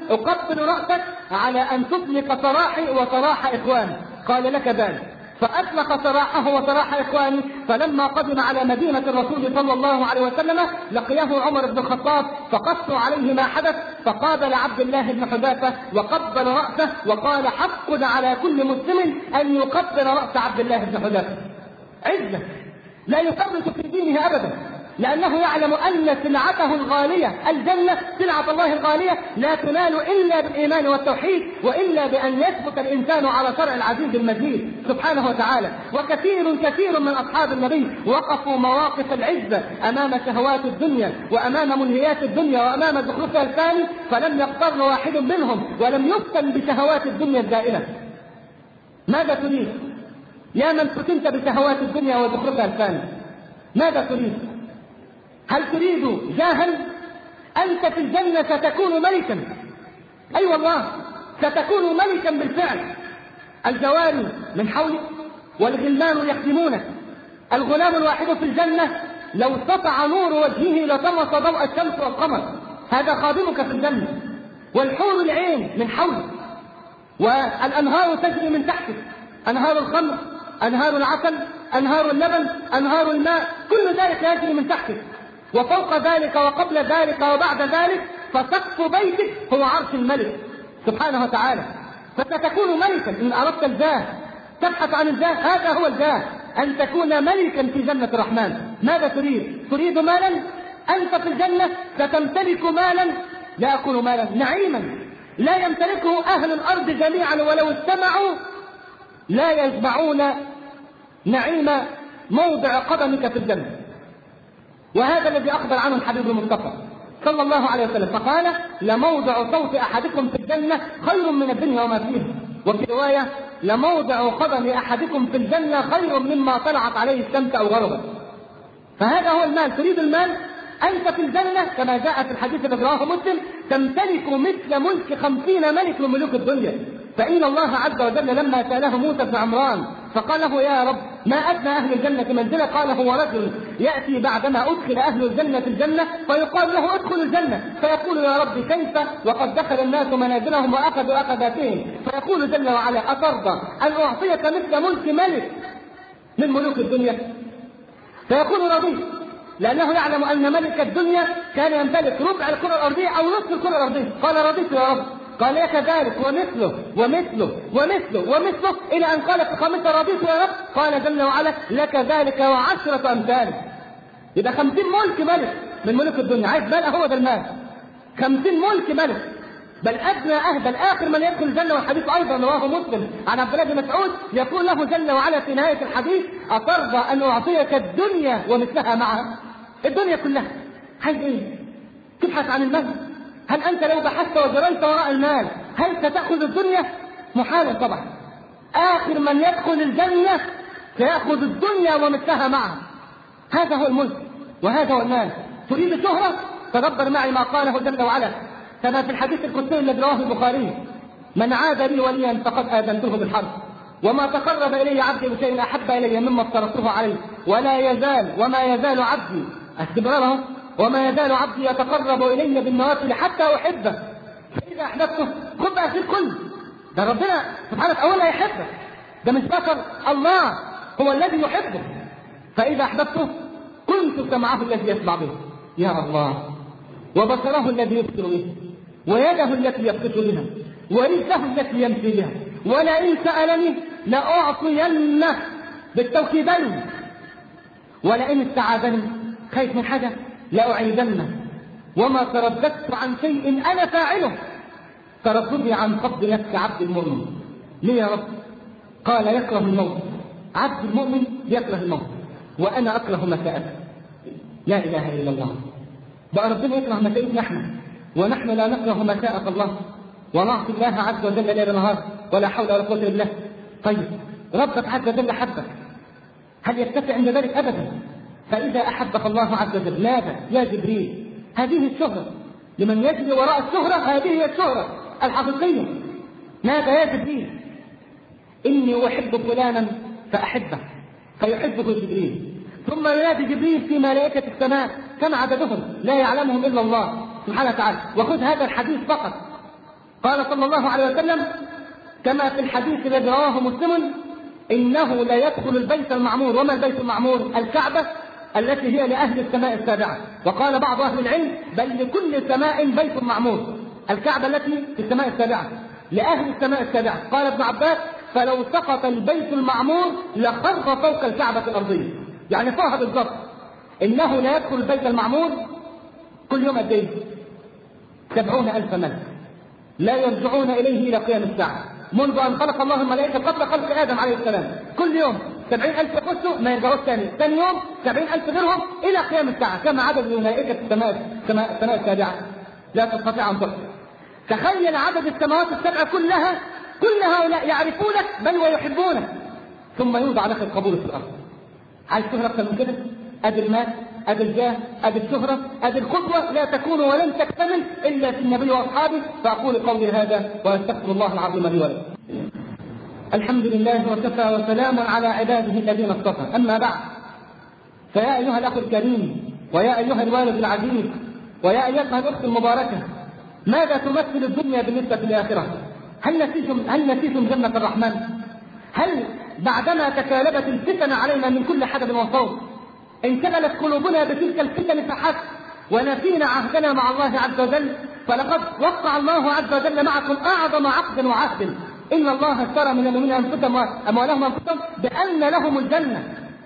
أقبل رأسك على أن تطلق سراحي وسراح إخواني. قال لك ذلك، فأطلق سراحه وسراح إخوانه. فلما قدم على مدينة الرسول صلى الله عليه وسلم لقيه عمر بن الخطاب فقصوا عليه ما حدث، فقابل عبد الله بن حذافة وقبل رأسه وقال: حق على كل مسلم أن يقبل رأس عبد الله بن حذافة. عزة لا يفرط في دينه أبدا، لأنه يعلم أن سلعته الغالية الجنة، سلعة الله الغالية لا تنال إلا بالإيمان والتوحيد، وإلا بأن يثبت الإنسان على شرع العزيز المجيد سبحانه وتعالى. وكثير كثير من أصحاب النبي وقفوا مواقف العزة أمام شهوات الدنيا وأمام منهيات الدنيا وأمام زخرفها الفاني، فلم يغتر واحد منهم ولم يفتن بشهوات الدنيا الزائلة. ماذا تريد يا من فتنت بشهوات الدنيا وزخرفها الفاني؟ ماذا تريد؟ هل تريد جاها؟ أنت في الجنة ستكون ملكا، أي أيوة والله ستكون ملكا بالفعل. الجواري من حولك والغلمان يخدمونك. الغلام الواحد في الجنة لو سطع نور وجهه لطمس ضوء الشمس والقمر، هذا خادمك في الجنة. والحور العين من حولك، والأنهار تجري من تحتك، أنهار الخمر، أنهار العسل، أنهار اللبن، أنهار الماء، كل ذلك يجري من تحتك. وفوق ذلك وقبل ذلك وبعد ذلك فسقف بيتك هو عرش الملك سبحانه وتعالى. فستكون ملكا إن أردت الجاه، تبحث عن الجاه، هذا هو الجاه، أن تكون ملكا في جنة الرحمن. ماذا تريد؟ تريد مالا؟ أنت في الجنة ستمتلك مالا، لا أقول مالا، نعيما لا يمتلكه أهل الأرض جميعا ولو استمعوا لا يجمعون نعيم موضع قدمك في الجنة. وهذا الذي أخبر عنه الحبيب المصطفى صلى الله عليه وسلم، فقال: لموضع صوت أحدكم في الجنة خير من الدنيا وما فيها. وفي رواية: لموضع قدم أحدكم في الجنة خير مما طلعت عليه الشمس أو غربت. فهذا هو المال. تريد المال؟ أنت في الجنة كما جاء في الحديث الذي رواه مسلم تمتلك مثل ملك خمسين ملك من ملوك الدنيا. فإن الله عز وجل لما سأله موسى بن عمران فقال له: يا رب ما أدنى أهل الجنة منزلة؟ قال: هو رجل يأتي بعدما أدخل أهل الجنة الجنة فيقال له: ادخل الجنة، فيقول: يا رب كيف وقد دخل الناس منازلهم وأخذوا أخذاتهم؟ فيقول جل وعلا: أترضى أن أعطيك مثل ملك ملك من ملوك الدنيا؟ فيقول: رضيت، لأنه يعلم أن ملك الدنيا كان يمتلك ربع الكرة الأرضية أو نصف الكرة الأرضية. قال: رضيت يا رب. قال: لك ذلك ومثله ومثله ومثله ومثله إلى أن قال في خامسة: رضيت يا رب. قال جل وعلا: لك ذلك وعشرة أمثاله. يبقى خمسين ملك ملك من ملوك الدنيا. عايز مال؟ هو ده المال، خمسين ملك ملك. بل أدنى أهدى آخر من يدخل الجنة، والحديث أيضا رواه مسلم عن عبد الله بن مسعود يقول له جل وعلا في نهاية الحديث: أترضى أن أعطيك الدنيا ومثلها معها؟ الدنيا كلها. عايز إيه؟ تبحث عن المال؟ هل أنت لو بحثت وجريت وراء المال هل ستأخذ الدنيا؟ محالا طبعا. آخر من يدخل الجنة سيأخذ الدنيا ومثلها معها. هذا هو الملك وهذا هو المال. تريد شهرة؟ تدبر معي ما قاله جل وعلا كما في الحديث القدسي الذي رواه البخاري: من عاد لي وليا فقد آذنته بالحرب، وما تقرب إلي عبدي بشيء أحب إلي مما افترضته عليه، ولا يزال وما يزال عبدي استمراره وما يزال عبدي يتقرب إلي بالنوافل حتى أحبه، فإذا أحببته خذ بقى في الكل. ده ربنا سبحانه أولا يحبه، ده مش بشر، الله هو الذي يحبه. فإذا أحببته كنت سمعه الذي يسمع به، يا الله، وبصره الذي يبصر به، ويده التي يبطش بها، ورجله التي يمشي بها، ولئن سألني لأعطينه بالتوكيدين، ولئن استعاذني خايف من حاجة لأعيذنه، وما ترددت عن شيء أنا فاعله ترددي عن قبض نفس عبد المؤمن. ليه يا رب؟ قال: يكره الموت. عبد المؤمن يكره الموت وأنا أكره مساءته. لا إله إلا الله. بقى ربنا يكره مساءتنا احنا، ونحن لا نكره مساءة الله ونعصي الله عز وجل ليل نهار ولا حول ولا قوة إلا بالله. طيب ربك عز وجل حبك، هل يكتفي عند ذلك؟ أبدا. فإذا أحبك الله عز وجل ماذا؟ يا جبريل، هذه الشهرة لمن يجري وراء الشهرة، هذه هي الشهرة الحقيقية. ماذا يا جبريل؟ إني أحب فلانا فأحبه فيحبه جبريل، ثم ينادي جبريل في ملائكة السماء كم عددهم لا يعلمهم إلا الله سبحانه وتعالى. وخذ هذا الحديث فقط، قال صلى الله عليه وسلم كما في الحديث الذي رواه مسلم: إنه لا يدخل البيت المعمور. وما البيت المعمور؟ الكعبة التي هي لأهل السماء السابعة. وقال بعض أهل العلم: بل لكل سماء بيت معمور. الكعبة التي في السماء السابعة لأهل السماء السابعة. قال ابن عباس: فلو سقط البيت المعمور لخر فوق الكعبة الأرضية. يعني فيها بالضبط إنه لا يدخل البيت المعمور كل يوم قد ايه؟ سبعون ألف ملك لا يرجعون إليه إلى قيام الساعة، منذ أن خلق الله الملائكة قبل خلق آدم عليه السلام. كل يوم سبعين ألف يخشوا ما يرجعوش ثاني، ثاني يوم سبعين ألف غيرهم إلى قيام الساعة. كما عدد الملائكة السماء السماء السابعة لا تستطيع أن تحصى. تخيل عدد السماوات السبع كلها، كل هؤلاء يعرفونك بل ويحبونك، ثم يوضع لك القبول في الأرض. عايز تهرب أكثر من كده؟ أدي المال، أدي الجاه، أدي الشهرة، أدي القدوة لا تكون ولن تكتمل إلا في النبي وأصحابه. فأقول قولي هذا وأستغفر الله العظيم لي ولكم. الحمد لله وكفى وسلام على عباده الذين اصطفى. أما بعد، فيا أيها الأخ الكريم، ويا أيها الوالد العزيز، ويا أيتها الأخت المباركة، ماذا تمثل الدنيا بالنسبة للآخرة؟ هل نسيتم هل نسيتم جنة الرحمن؟ هل بعدما تكالبت الفتن علينا من كل حدب وصوت انشغلت قلوبنا بتلك الفتن فحسب ونسينا عهدنا مع الله عز وجل؟ فلقد وقع الله عز وجل معكم أعظم عقد وعهد: إن الله اشترى من المؤمنين أنفسهم وأموالهم وأنفسهم بأن لهم الجنة.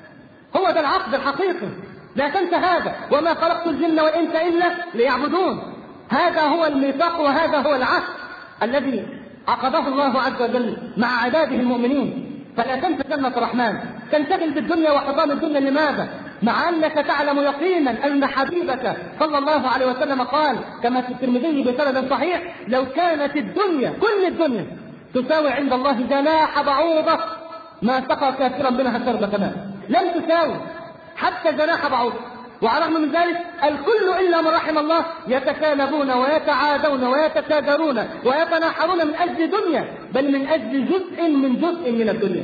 هو ده العقد الحقيقي، لا تنسى هذا. وما خلقت الجن والإنس إلا ليعبدون. هذا هو الميثاق وهذا هو العهد الذي عقده الله عز وجل مع عباده المؤمنين. فلا تنسى جنة الرحمن، تنشغل بالدنيا وحطام الدنيا. لماذا؟ مع أنك تعلم يقينا أن حبيبك صلى الله عليه وسلم قال كما في الترمذي بسند صحيح: لو كانت الدنيا كل الدنيا تساوي عند الله جناح بعوضة ما سقى كافرا منها شربة ماء. لم تساوي حتى جناح بعوضة. وعلى الرغم من ذلك الكل إلا من رحم الله يتكالبون ويتعادون ويتشاجرون ويتناحرون من أجل دنيا، بل من أجل جزء من جزء من الدنيا.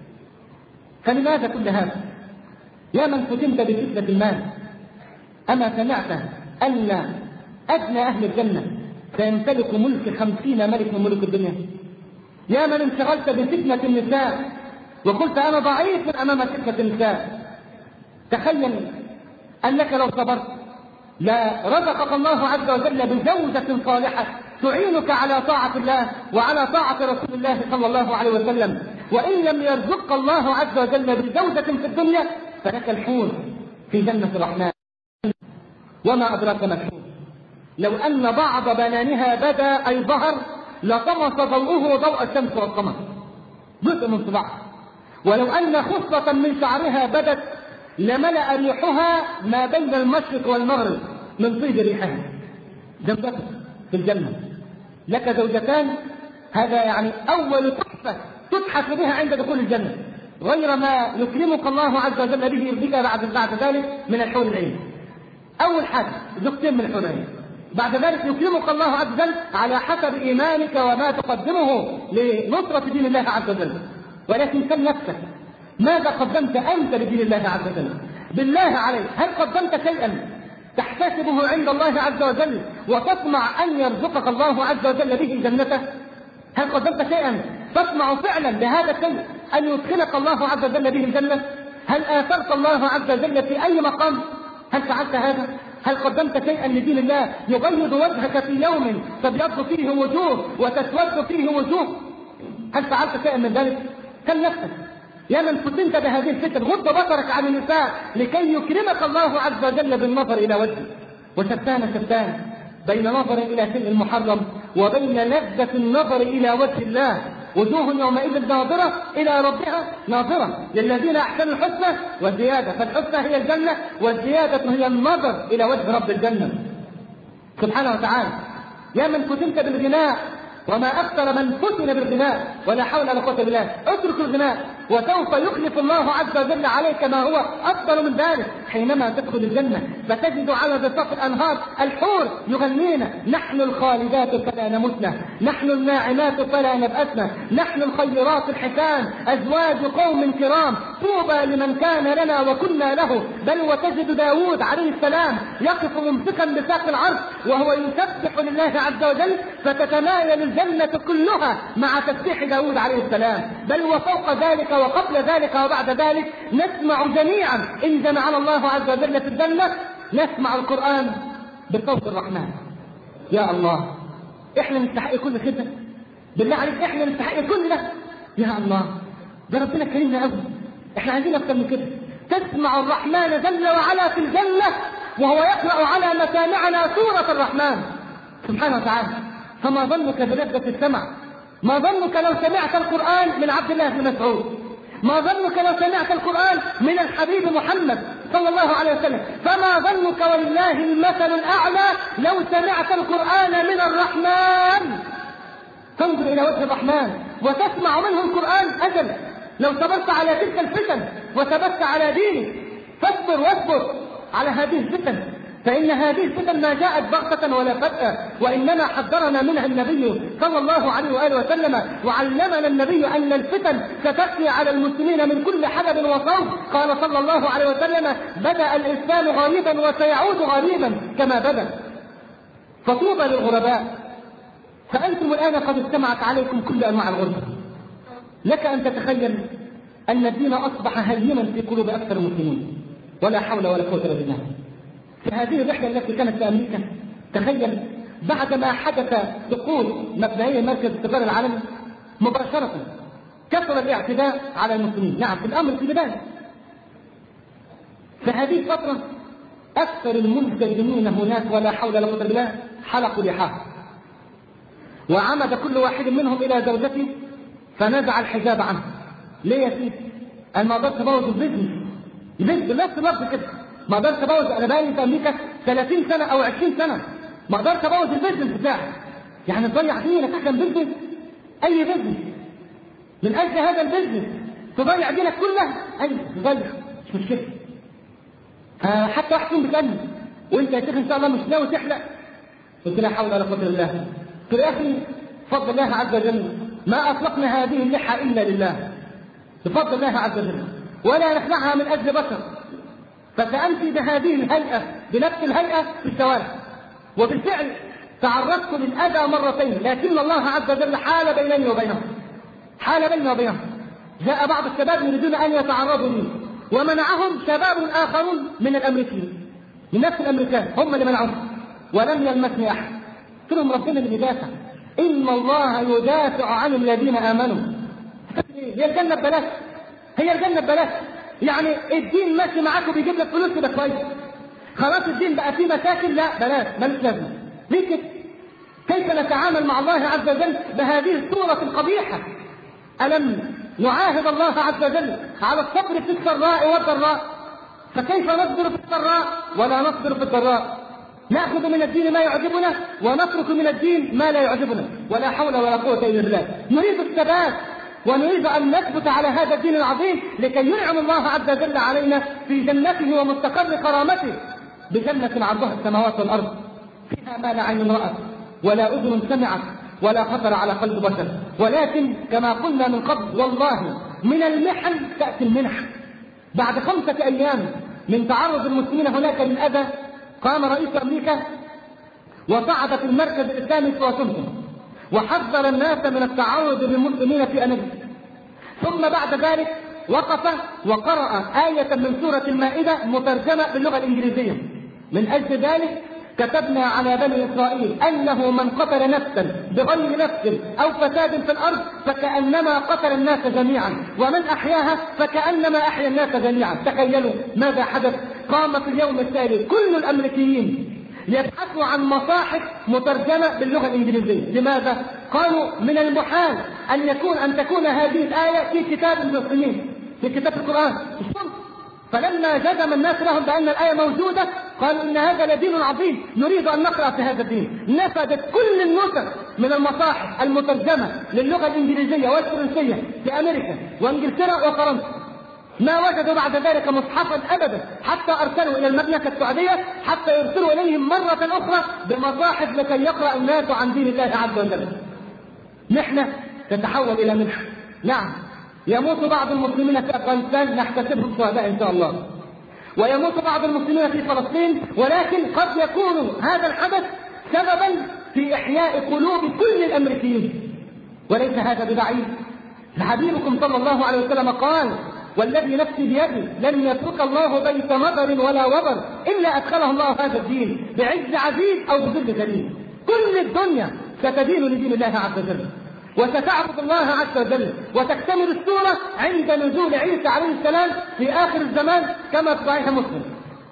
فلماذا كل هذا؟ يا من فتنت بفتنة المال، أما سمعت أن أدنى أهل الجنة سيمتلك ملك خمسين ملك من ملك الدنيا؟ يا من انشغلت بفتنة النساء وقلت أنا ضعيف أمام فتنة النساء، تخيل أنك لو صبرت لا رزقك الله عز وجل بزوجة صالحة تعينك على طاعة الله وعلى طاعة رسول الله صلى الله عليه وسلم. وإن لم يرزقك الله عز وجل بزوجة في الدنيا فلك الحور في جنة الرحمن. وما أدراك ما الحور؟ لو أن بعض بنانها بدا أي ظهر لطمس ضوءه ضوء الشمس والقمر، جزء من صباعها. ولو أن خصلة من شعرها بدت لملأ ريحها ما بين المشرق والمغرب من طيب ريحها. زوجتك في الجنة، لك زوجتان، هذا يعني أول تحفة تتحف بها عند دخول الجنة، غير ما يكرمك الله عز وجل به بك بعد بعد ذلك من الحور العين. أول حاجة زوجتين من الحور العين، بعد ذلك يكرمك الله عز وجل على حسب إيمانك وما تقدمه لنصرة دين الله عز وجل. ولكن سل نفسك، ماذا قدمت أنت لدين الله عز وجل؟ بالله عليك، هل قدمت شيئا تحتسبه عند الله عز وجل وتطمع أن يرزقك الله عز وجل به جنته؟ هل قدمت شيئا تطمع فعلا بهذا الشيء أن يدخلك الله عز وجل به الجنة؟ هل آثرت الله عز وجل في أي مقام؟ هل فعلت هذا؟ هل قدمت شيئا لدين الله يبيض وجهك في يوم تبيض فيه وجوه وتسود فيه وجوه؟ هل فعلت شيئا من ذلك؟ سل نفسك يا من فتنت بهذه الفتن، غض بصرك عن النساء لكي يكرمك الله عز وجل بالنظر إلى وجهه. وشتان شتان بين نظر إلى شيء محرم وبين لذة النظر إلى وجه الله. وجوه يومئذ ناظرة إلى ربها ناظرة، للذين أحسنوا الحسنى والزيادة. فالحسنى هي الجنة والزيادة هي النظر إلى وجه رب الجنة سبحانه وتعالى. يا من فتنت بالغناء، وما أكثر من فتن بالغناء، ولا حول ولا قوة إلا بالله. اترك الغناء، وسوف يخلف الله عز وجل عليك ما هو أفضل من ذلك حينما تدخل الجنة، فتجد على ضفاف الأنهار الحور يغنين: نحن الخالدات فلا نمتنا، نحن الناعمات فلا نبأسنا، نحن الخيرات الحسان، أزواج قوم كرام، طوبى لمن كان لنا وكنا له. بل وتجد داود عليه السلام يقف ممسكا بساق العرش وهو يسبح لله عز وجل، فتتمايل الجنة كلها مع تسبيح داود عليه السلام. بل وفوق ذلك وقبل ذلك وبعد ذلك نسمع جميعا إن جمعنا الله عز وجل في الجنة نسمع القرآن بصوت الرحمن. يا الله، احنا نستحق كل خدمة، بالله عليك احنا نستحق كل ده. يا الله، ده ربنا كريمنا قوي، احنا عايزين اكتر من كده. تسمع الرحمن جل وعلا في الجنة وهو يقرأ على مسامعنا سورة الرحمن سبحانه وتعالى. فما ظنك بلذة السمع؟ ما ظنك لو سمعت القرآن من عبد الله بن مسعود؟ ما ظنك لو سمعت القرآن من الحبيب محمد صلى الله عليه وسلم؟ فما ظنك ولله المثل الأعلى لو سمعت القرآن من الرحمن؟ تنظر إلى وجه الرحمن وتسمع منه القرآن. أجل لو صبرت على تلك الفتن وثبت على دينك، فاصبر واصبر على هذه الفتن، فإن هذه الفتن ما جاءت بغتة ولا فجأة، وإنما حذرنا منها النبي صلى الله عليه وآله وسلم، وعلمنا النبي أن الفتن ستأتي على المسلمين من كل حدب وصوب. قال صلى الله عليه وسلم: بدأ الإسلام غريبا وسيعود غريبا كما بدأ. فطوبى للغرباء، فأنتم الآن قد اجتمعت عليكم كل أنواع الغربة. لك أن تتخيل أن الدين أصبح هينا في قلوب أكثر المسلمين، ولا حول ولا قوة إلا بالله. في هذه الرحلة التي كانت في أمريكا، تخيل بعدما حدث دخول مبدئيا مركز التجارة العالمي مباشرة كثر الاعتداء على المسلمين. نعم، في الأمر في البداية. في هذه الفترة أكثر المنتجمين هناك ولا حول ولا قوة إلا بالله حلقوا لحاهم، وعمد كل واحد منهم إلى زوجته فنزع الحجاب عنه. ليه يا سيدي؟ أنا ما أقدرش أبوظ البيزنس، البيزنس نفس اللفظ كده، ما أقدرش أبوظ. أنا بقالي في أمريكا ثلاثين سنة أو عشرين سنة، ما أقدرش أبوظ البيزنس بتاعي. يعني تضيع دينك عشان بيزنس؟ أي بيزنس؟ من أجل هذا البيزنس تضيع دينك كله؟ أي تضيع، مش مشكلة. حتى واحد فيهم بيسألني: وأنت يا شيخ إن شاء الله مش ناوي تحلق؟ قلت لا حول ولا قوة إلا بالله. قلت يا أخي بفضل الله عز وجل ما أطلقنا هذه اللحى إلا لله، بفضل الله عز وجل، ولا نخلعها من أجل بشر. فسأمشي بهذه الهيئة بنفس الهيئة في الشوارع، وبالفعل تعرضت للأذى مرتين، لكن الله عز وجل حال بيني وبينهم، حال بيني وبينهم. جاء بعض الشباب يريدون أن يتعرضوا لي، ومنعهم شباب آخرون من الأمريكيين، من نفس الأمريكان، هم اللي منعهم، ولم يلمسني أحد. قلت لهم: ربنا اللي يدافع، إن الله يدافع عن الذين آمنوا. هي الجنة ببلاش، هي الجنة ببلاش. يعني الدين ماشي معاك وبيجيب لك فلوس كده كويس، خلاص الدين بقى فيه مشاكل؟ لا بلاش، مالوش لازمة. ليه كده؟ كيف نتعامل مع الله عز وجل بهذه الصورة القبيحة؟ ألم نعاهد الله عز وجل على الصبر في السراء والضراء؟ فكيف نصبر في السراء ولا نصبر في الضراء؟ نأخذ من الدين ما يعجبنا ونترك من الدين ما لا يعجبنا، ولا حول ولا قوة إلا بالله. نريد الثبات ونريد أن نثبت على هذا الدين العظيم لكي ينعم الله عز وجل علينا في جنته ومستقر كرامته، بجنة عرضها السماوات والأرض، فيها ما لا عين رأت ولا أذن سمعت ولا خطر على قلب بشر. ولكن كما قلنا من قبل، والله من المحن تأتي المنح. بعد خمسة أيام من تعرض المسلمين هناك للأذى، قام رئيس أمريكا وصعد في المركز الإسلامي في واشنطن وحذر الناس من التعرض للمسلمين في أمريكا. ثم بعد ذلك وقف وقرأ آية من سورة المائدة مترجمة باللغة الإنجليزية: من أجل ذلك كتبنا على بني إسرائيل أنه من قتل نفسا بغير نفس أو فساد في الأرض فكأنما قتل الناس جميعا، ومن أحياها فكأنما أحيا الناس جميعا. تخيلوا ماذا حدث. قام في اليوم التالي كل الأمريكيين يبحثوا عن مصاحف مترجمة باللغة الإنجليزية. لماذا؟ قالوا من المحال أن يكون أن تكون هذه الآية في كتاب المسلمين، في كتاب القرآن. فلما جزم الناس لهم بأن الآية موجودة، قالوا إن هذا لدين عظيم نريد أن نقرأ في هذا الدين. نفذت كل النسخ من المصاحف المترجمة للغة الإنجليزية والفرنسية في أمريكا وإنجلترا وفرنسا، ما وجدوا بعد ذلك مصحفا أبدا، حتى أرسلوا إلى المملكة السعودية حتى يرسلوا إليهم مرة أخرى بمصاحف لكي يقرأ الناس عن دين الله عز وجل. محنة تتحول إلى منحة. نعم، يموت بعض المسلمين في أفغانستان نحتسبهم شهداء إن شاء الله، ويموت بعض المسلمين في فلسطين، ولكن قد يكون هذا الحدث سببا في إحياء قلوب كل الأمريكيين، وليس هذا ببعيد. حبيبكم صلى الله عليه وسلم قال: والذي نفسي بيده لن يترك الله بيت مضر ولا وبر إلا أدخله الله هذا الدين بعز عزيز أو بذل ذليل. كل الدنيا ستدين لدين الله عز وجل وستعبد الله عز وجل، وتكتمل السورة عند نزول عيسى عليه السلام في آخر الزمان كما في صحيح مسلم،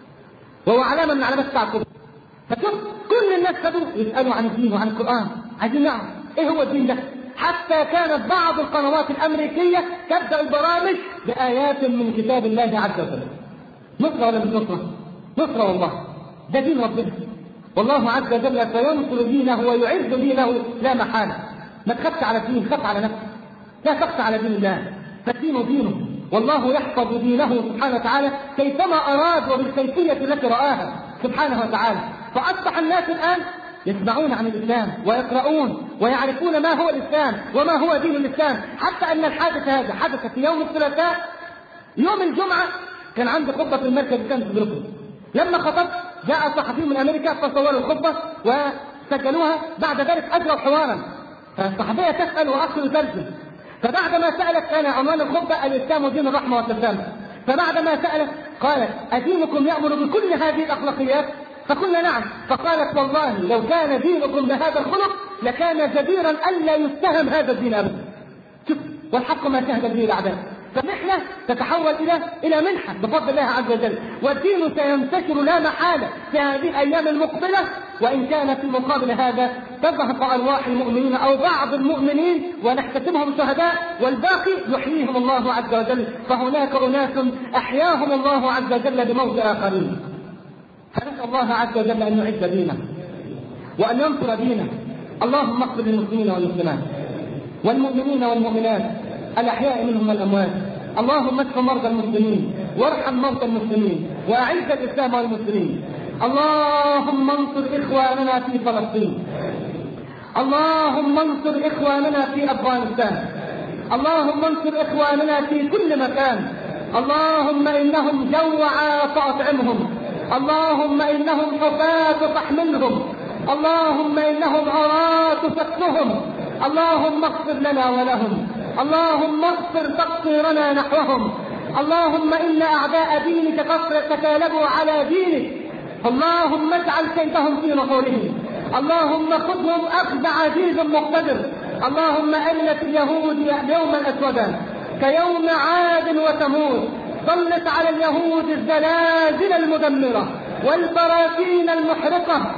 وهو علامة من علامات الساعة الكبرى. فشوف كل الناس خدوا يسألوا عن الدين وعن القرآن، عايزين نعرف ايه هو الدين ده. حتى كانت بعض القنوات الأمريكية تبدأ البرامج بآيات من كتاب الله عز وجل. نصرة ولا مش نصرة؟ نصرة والله، ده دين ربنا، والله عز وجل سينصر دينه ويعز دينه لا محالة. ما تخافش على الدين، خاف على نفسك، لا تخف على دين الله، فالدين دينه، والله يحفظ دينه سبحانه وتعالى كيفما أراد وبالكيفية التي رآها سبحانه وتعالى. فأصبح الناس الآن يسمعون عن الإسلام ويقرؤون ويعرفون ما هو الإسلام وما هو دين الإسلام، حتى أن الحادث هذا حدث في يوم الثلاثاء. يوم الجمعة كان عندي خطبة في المركز كان في بروكلين، لما خطبت جاء صحفي من أمريكا فصوروا الخطبة وسجلوها، بعد ذلك أجروا حوارا، فالصحفية تسأل وأخذ يترجم. فبعد ما سألت كان عنوان الخطبة الإسلام دين الرحمة والتسامح، فبعد ما سألت قالت: أدينكم يأمر بكل هذه الأخلاقيات؟ فقلنا نعم. فقالت: والله لو كان دينكم بهذا الخلق لكان جديرا ألا يتهم هذا الدين أبدا. شوف، والحق ما شهد به الأعداء. فنحن تتحول إلى إلى منحة بفضل الله عز وجل، والدين سينتشر لا محالة في هذه الأيام المقبلة، وإن كان في مقابل هذا تزهق أرواح المؤمنين أو بعض المؤمنين ونحتسبهم شهداء، والباقي يحييهم الله عز وجل. فهناك أناس أحياهم الله عز وجل بموت آخرين. فنسأل الله عز وجل أن يعز دينه وأن ينصر دينه. اللهم اغفر للمسلمين والمسلمات والمؤمنين والمؤمنات الأحياء منهم والأموات. اللهم اشف مرضى المسلمين وارحم موتى المسلمين وأعز الإسلام والمسلمين. اللهم انصر إخواننا في فلسطين، اللهم انصر إخواننا في أفغانستان، اللهم انصر إخواننا في كل مكان. اللهم إنهم جوعى فأطعمهم، اللهم إنهم حفاة فاحملهم، اللهم إنهم عراة فاكفهم، اللهم اغفر لنا ولهم، اللهم اغفر تقصيرنا نحوهم. اللهم إن أعداء دينك تكالبوا على دينك، اللهم اجعل كيدهم في نحورهم، اللهم خذهم أخذ عزيز مقتدر. اللهم ألت اليهود يوما أسودا كيوم عاد وثمود، سلط على اليهود الزلازل المدمرة والبراكين المحرقة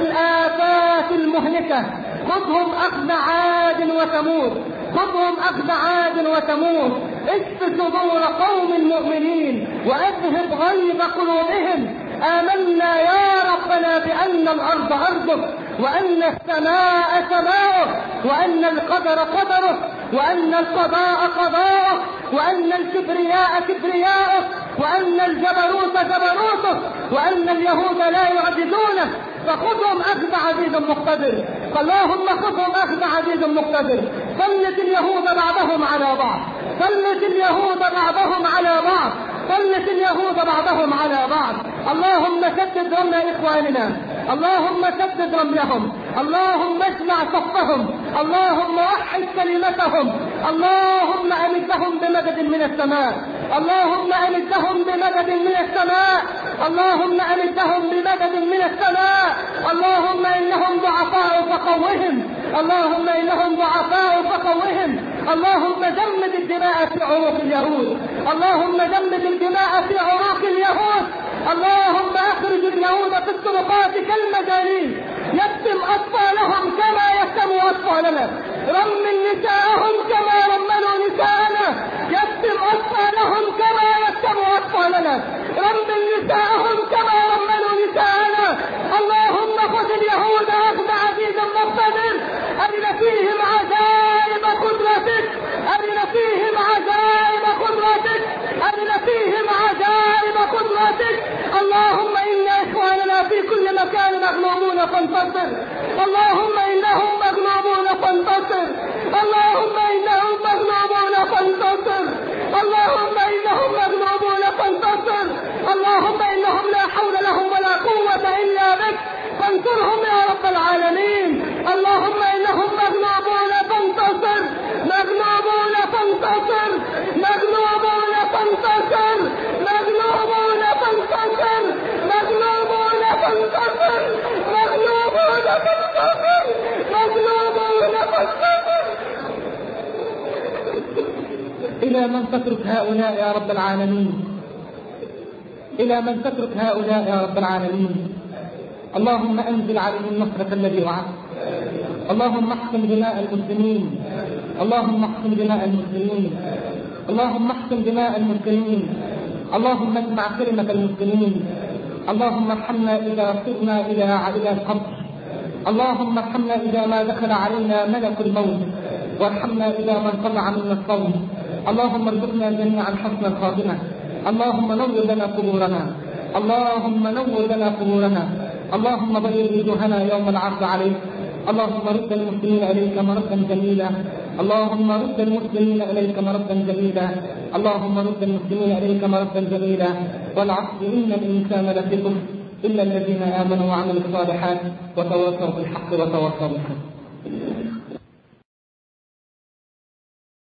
والآفات المهلكة. خذهم أخذ عاد وثمود، خذهم أخذ عاد وثمود. اشف صدور قوم مؤمنين وأذهب غيظ قلوبهم. آمنا يا ربنا بأن الأرض أرضك، وأن السماء سماؤك، وأن القدر قدرك، وأن القضاء قضاءك، وأن الكبرياء كبرياءك، وأن الجبروت جبروتك، وأن اليهود لا يعجزونك. فخذهم أخذ عزيز مقتدر. اللهم خذهم أخذ عزيز مقتدر. سلط اليهود بعضهم على بعض، سلط اليهود بعضهم على بعض، سلط اليهود بعضهم على بعض. اللهم سدد رمل إخواننا، اللهم سدد رملهم، اللهم اجمع صفهم، اللهم وحد كلمتهم، اللهم أمدهم بمدد من السماء، اللهم أمدهم بمدد من السماء، اللهم أمدهم بمدد من السماء. اللهم إنهم ضعفاء فقوهم، اللهم إنهم ضعفاء فقوهم. اللهم جمد الدماء في عروق اليهود، اللهم جمد الدماء في عروق اليهود. اللهم اخرج اليهود في الطرقات كالمجانين، يتم أطفالهم كما يتم أطفالنا، رمل نساءهم كما رملوا نساءنا، يتم أطفالهم كما يتم أطفالنا، رمل نساءهم كما رملوا نساءنا. اللهم إن إخواننا في كل مكان مغلوبون فانتصر، اللهم إنهم مغلوبون فانتصر، اللهم إنهم مغلوبون فانتصر، اللهم إنهم مغلوبون فانتصر، اللهم إنهم لا حول لهم ولا قوة إلا بك فانصرهم يا رب العالمين. اللهم إنهم مغلوبون فانتصر، مغلوبون فانتصر، مغلوبون فانتصر، مغلوبون فانتصر، مغلوبون فانتصر، مغلوبون فانتصر، مغلوبون فانتصر. إلى من تترك هؤلاء يا رب العالمين؟ إلى من تترك هؤلاء يا رب العالمين؟ اللهم أنزل عليهم نصرك الذي وعدت. اللهم احكم دماء المسلمين، اللهم احكم دماء المسلمين، اللهم احكم دماء المسلمين، اللهم اجمع كلمة المسلمين. اللهم ارحمنا إذا صرنا إلى إلى القبر، اللهم ارحمنا إذا ما دخل علينا ملك الموت، وارحمنا إذا ما انقطع منا الصوم. اللهم ارزقنا جميعا حسن الخاتمة. اللهم نور لنا قبورنا، اللهم نور لنا قبورنا، اللهم بيض وجوهنا يوم العرض عليك. اللهم رد المسلمين إليك مردا جميلا، اللهم رد المسلمين إليك مردا جميلا، اللهم رد المسلمين إليك مردا جميلا. والعصر إن الإنسان لفي خسر إلا الذين آمنوا وعملوا الصالحات وتواصوا بالحق وتواصوا بالحق.